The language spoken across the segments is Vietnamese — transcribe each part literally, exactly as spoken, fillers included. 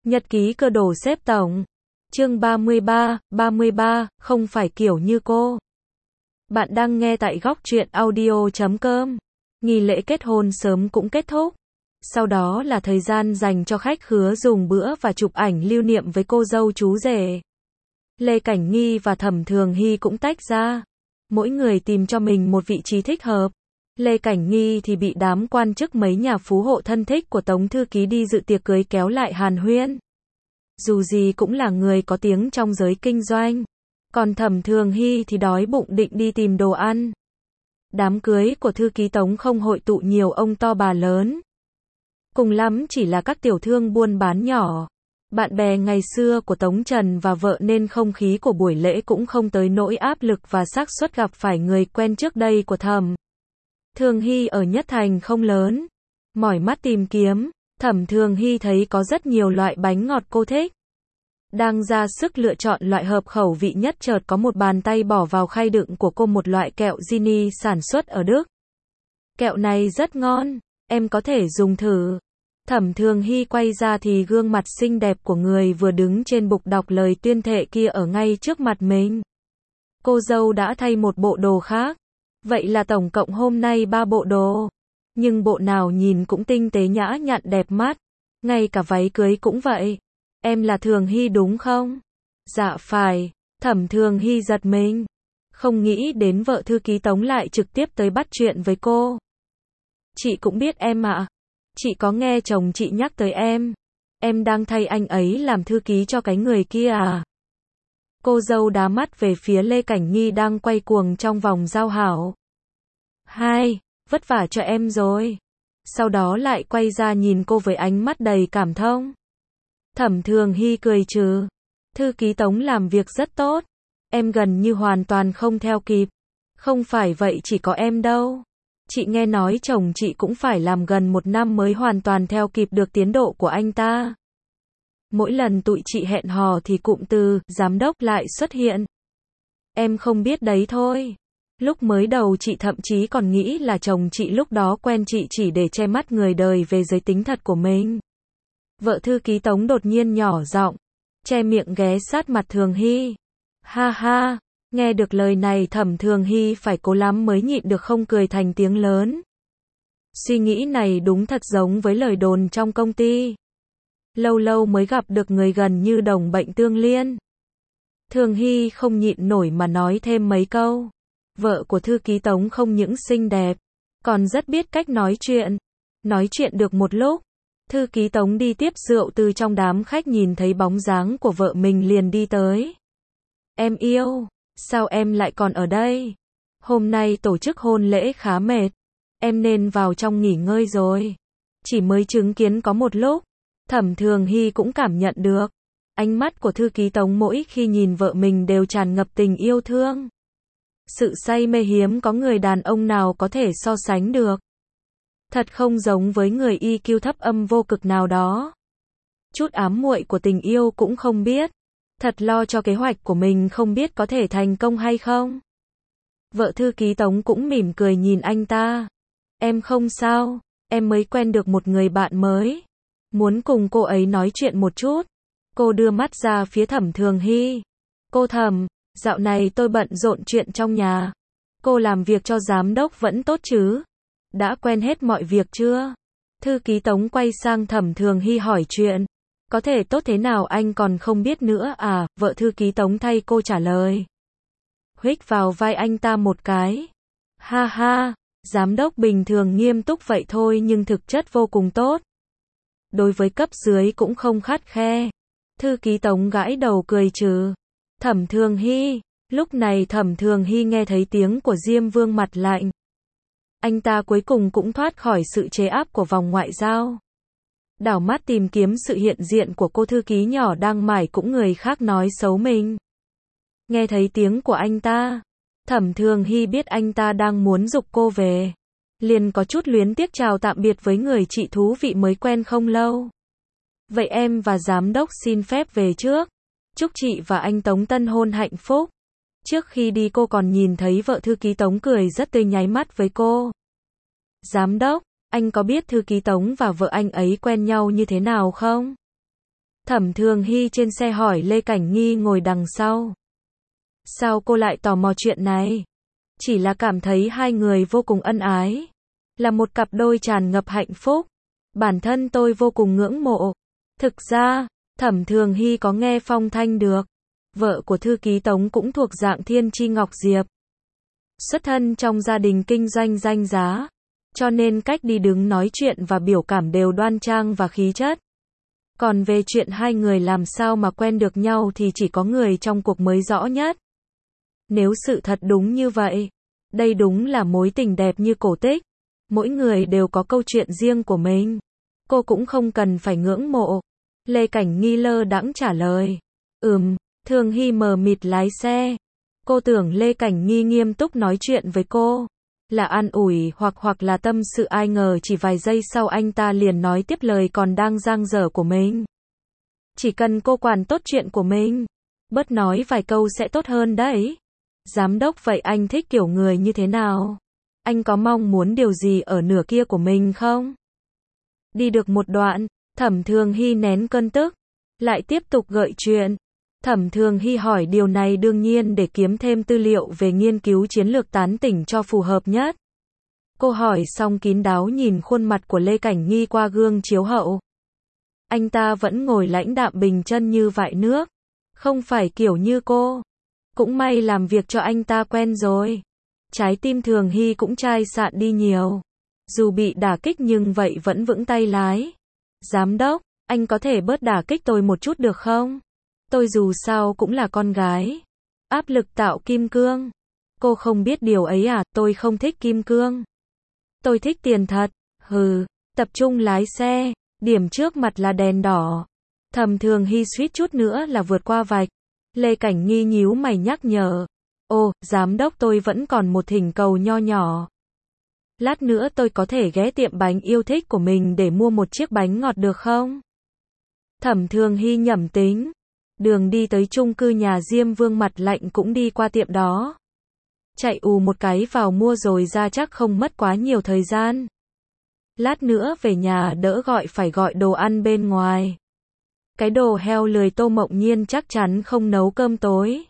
Nhật ký cơ đồ xếp tổng. Chương ba mươi ba, ba mươi ba, không phải kiểu như cô. Bạn đang nghe tại góc truyện audio chấm com. Nghi lễ kết hôn sớm cũng kết thúc. Sau đó là thời gian dành cho khách khứa dùng bữa và chụp ảnh lưu niệm với cô dâu chú rể. Lê Cảnh Nghi và Thẩm Thường Hy cũng tách ra. Mỗi người tìm cho mình một vị trí thích hợp. Lê Cảnh Nghi thì bị đám quan chức mấy nhà phú hộ thân thích của Tống Thư Ký đi dự tiệc cưới kéo lại hàn huyên. Dù gì cũng là người có tiếng trong giới kinh doanh. Còn Thẩm Thường Hy thì đói bụng định đi tìm đồ ăn. Đám cưới của Thư Ký Tống không hội tụ nhiều ông to bà lớn. Cùng lắm chỉ là các tiểu thương buôn bán nhỏ. Bạn bè ngày xưa của Tống Trần và vợ nên không khí của buổi lễ cũng không tới nỗi áp lực và xác suất gặp phải người quen trước đây của Thẩm Thường Hy ở Nhất Thành không lớn. Mỏi mắt tìm kiếm, Thẩm Thường Hy thấy có rất nhiều loại bánh ngọt cô thích. Đang ra sức lựa chọn loại hợp khẩu vị nhất chợt có một bàn tay bỏ vào khay đựng của cô một loại kẹo Ginny sản xuất ở Đức. Kẹo này rất ngon, em có thể dùng thử. Thẩm Thường Hy quay ra thì gương mặt xinh đẹp của người vừa đứng trên bục đọc lời tuyên thệ kia ở ngay trước mặt mình. Cô dâu đã thay một bộ đồ khác. Vậy là tổng cộng hôm nay ba bộ đồ. Nhưng bộ nào nhìn cũng tinh tế nhã nhặn đẹp mắt. Ngay cả váy cưới cũng vậy. Em là Thường Hy đúng không? Dạ phải. Thẩm Thường Hy giật mình. Không nghĩ đến vợ Thư Ký Tống lại trực tiếp tới bắt chuyện với cô. Chị cũng biết em ạ. Chị có nghe chồng chị nhắc tới em. Em đang thay anh ấy làm thư ký cho cái người kia à? Cô dâu đá mắt về phía Lê Cảnh Nghi đang quay cuồng trong vòng giao hảo. Hai, vất vả cho em rồi. Sau đó lại quay ra nhìn cô với ánh mắt đầy cảm thông. Thẩm Thường Hy cười trừ. Thư ký Tống làm việc rất tốt. Em gần như hoàn toàn không theo kịp. Không phải vậy chỉ có em đâu. Chị nghe nói chồng chị cũng phải làm gần một năm mới hoàn toàn theo kịp được tiến độ của anh ta. Mỗi lần tụi chị hẹn hò thì cụm từ giám đốc lại xuất hiện. Em không biết đấy thôi. Lúc mới đầu chị thậm chí còn nghĩ là chồng chị lúc đó quen chị chỉ để che mắt người đời về giới tính thật của mình. Vợ Thư Ký Tống đột nhiên nhỏ giọng, che miệng ghé sát mặt Thường Hy. Ha ha, nghe được lời này Thẩm Thường Hy phải cố lắm mới nhịn được không cười thành tiếng lớn. Suy nghĩ này đúng thật giống với lời đồn trong công ty. Lâu lâu mới gặp được người gần như đồng bệnh tương liên. Thường Hy không nhịn nổi mà nói thêm mấy câu. Vợ của Thư Ký Tống không những xinh đẹp, còn rất biết cách nói chuyện. Nói chuyện được một lúc, Thư Ký Tống đi tiếp rượu từ trong đám khách nhìn thấy bóng dáng của vợ mình liền đi tới. Em yêu, sao em lại còn ở đây? Hôm nay tổ chức hôn lễ khá mệt, em nên vào trong nghỉ ngơi rồi. Chỉ mới chứng kiến có một lúc, Thẩm Thường Hy cũng cảm nhận được. Ánh mắt của Thư Ký Tống mỗi khi nhìn vợ mình đều tràn ngập tình yêu thương. Sự say mê hiếm có người đàn ông nào có thể so sánh được. Thật không giống với người i kiu thấp âm vô cực nào đó. Chút ám muội của tình yêu cũng không biết. Thật lo cho kế hoạch của mình không biết có thể thành công hay không. Vợ Thư Ký Tống cũng mỉm cười nhìn anh ta. Em không sao, em mới quen được một người bạn mới. Muốn cùng cô ấy nói chuyện một chút. Cô đưa mắt ra phía Thẩm Thường Hy. Cô Thẩm, dạo này tôi bận rộn chuyện trong nhà. Cô làm việc cho giám đốc vẫn tốt chứ? Đã quen hết mọi việc chưa? Thư Ký Tống quay sang Thẩm Thường Hy hỏi chuyện. Có thể tốt thế nào anh còn không biết nữa à? Vợ Thư Ký Tống thay cô trả lời. Huých vào vai anh ta một cái. Ha ha, giám đốc bình thường nghiêm túc vậy thôi nhưng thực chất vô cùng tốt. Đối với cấp dưới cũng không khắt khe. Thư Ký Tống gãi đầu cười trừ. Thẩm Thường Hy, lúc này Thẩm Thường Hy nghe thấy tiếng của Diêm Vương mặt lạnh. Anh ta cuối cùng cũng thoát khỏi sự chế áp của vòng ngoại giao. Đảo mắt tìm kiếm sự hiện diện của cô thư ký nhỏ đang mải cũng người khác nói xấu mình. Nghe thấy tiếng của anh ta, Thẩm Thường Hy biết anh ta đang muốn giục cô về. Liền có chút luyến tiếc chào tạm biệt với người chị thú vị mới quen không lâu. Vậy em và giám đốc xin phép về trước. Chúc chị và anh Tống tân hôn hạnh phúc. Trước khi đi cô còn nhìn thấy vợ thư ký Tống cười rất tươi nháy mắt với cô. Giám đốc, anh có biết thư ký Tống và vợ anh ấy quen nhau như thế nào không? Thẩm Thường Hy trên xe hỏi Lê Cảnh Nghi ngồi đằng sau. Sao cô lại tò mò chuyện này? Chỉ là cảm thấy hai người vô cùng ân ái. Là một cặp đôi tràn ngập hạnh phúc. Bản thân tôi vô cùng ngưỡng mộ. Thực ra, Thẩm Thường Hy có nghe phong thanh được. Vợ của thư ký Tống cũng thuộc dạng thiên chi ngọc diệp. Xuất thân trong gia đình kinh doanh danh giá. Cho nên cách đi đứng nói chuyện và biểu cảm đều đoan trang và khí chất. Còn về chuyện hai người làm sao mà quen được nhau thì chỉ có người trong cuộc mới rõ nhất. Nếu sự thật đúng như vậy, đây đúng là mối tình đẹp như cổ tích. Mỗi người đều có câu chuyện riêng của mình. Cô cũng không cần phải ngưỡng mộ. Lê Cảnh Nghi lơ đãng trả lời. Ừm, Thường Hy mờ mịt lái xe. Cô tưởng Lê Cảnh Nghi nghiêm túc nói chuyện với cô. Là an ủi hoặc hoặc là tâm sự, ai ngờ chỉ vài giây sau anh ta liền nói tiếp lời còn đang dang dở của mình. Chỉ cần cô quản tốt chuyện của mình, bớt nói vài câu sẽ tốt hơn đấy. Giám đốc, vậy anh thích kiểu người như thế nào? Anh có mong muốn điều gì ở nửa kia của mình không? Đi được một đoạn, Thẩm Thường Hy nén cơn tức, lại tiếp tục gợi chuyện. Thẩm Thường Hy hỏi điều này đương nhiên để kiếm thêm tư liệu về nghiên cứu chiến lược tán tỉnh cho phù hợp nhất. Cô hỏi xong kín đáo nhìn khuôn mặt của Lê Cảnh Nghi qua gương chiếu hậu. Anh ta vẫn ngồi lãnh đạm bình chân như vại nước. Không phải kiểu như cô. Cũng may làm việc cho anh ta quen rồi. Trái tim Thường Hy cũng chai sạn đi nhiều. Dù bị đả kích nhưng vậy vẫn vững tay lái. Giám đốc, anh có thể bớt đả kích tôi một chút được không? Tôi dù sao cũng là con gái. Áp lực tạo kim cương. Cô không biết điều ấy à, tôi không thích kim cương. Tôi thích tiền thật. Hừ, tập trung lái xe. Điểm trước mặt là đèn đỏ. Thẩm Thường Hy suýt chút nữa là vượt qua vạch. Lê Cảnh Nghi nhíu mày nhắc nhở. Ồ, giám đốc, tôi vẫn còn một thỉnh cầu nho nhỏ. Lát nữa tôi có thể ghé tiệm bánh yêu thích của mình để mua một chiếc bánh ngọt được không? Thẩm Thường Hy nhẩm tính. Đường đi tới chung cư nhà Diêm Vương mặt lạnh cũng đi qua tiệm đó. Chạy ù một cái vào mua rồi ra chắc không mất quá nhiều thời gian. Lát nữa về nhà đỡ gọi phải gọi đồ ăn bên ngoài. Cái đồ heo lười Tô Mộng Nhiên chắc chắn không nấu cơm tối.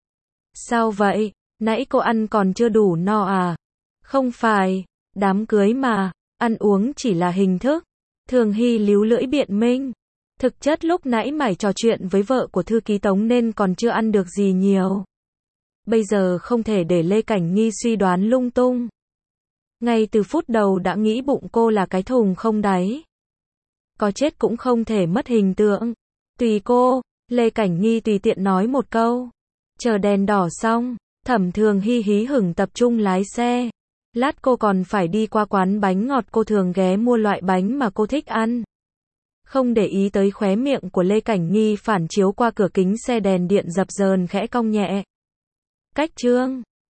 Sao vậy? Nãy cô ăn còn chưa đủ no à? Không phải, đám cưới mà, ăn uống chỉ là hình thức. Thường Hy líu lưỡi biện minh. Thực chất lúc nãy mải trò chuyện với vợ của thư ký Tống nên còn chưa ăn được gì nhiều. Bây giờ không thể để Lê Cảnh Nghi suy đoán lung tung. Ngay từ phút đầu đã nghĩ bụng cô là cái thùng không đáy. Có chết cũng không thể mất hình tượng. Tùy cô, Lê Cảnh Nghi tùy tiện nói một câu. Chờ đèn đỏ xong, Thẩm Thường Hy hí hửng tập trung lái xe. Lát cô còn phải đi qua quán bánh ngọt cô thường ghé mua loại bánh mà cô thích ăn. Không để ý tới khóe miệng của Lê Cảnh Nghi phản chiếu qua cửa kính xe, đèn điện dập dờn khẽ cong nhẹ. Cách chương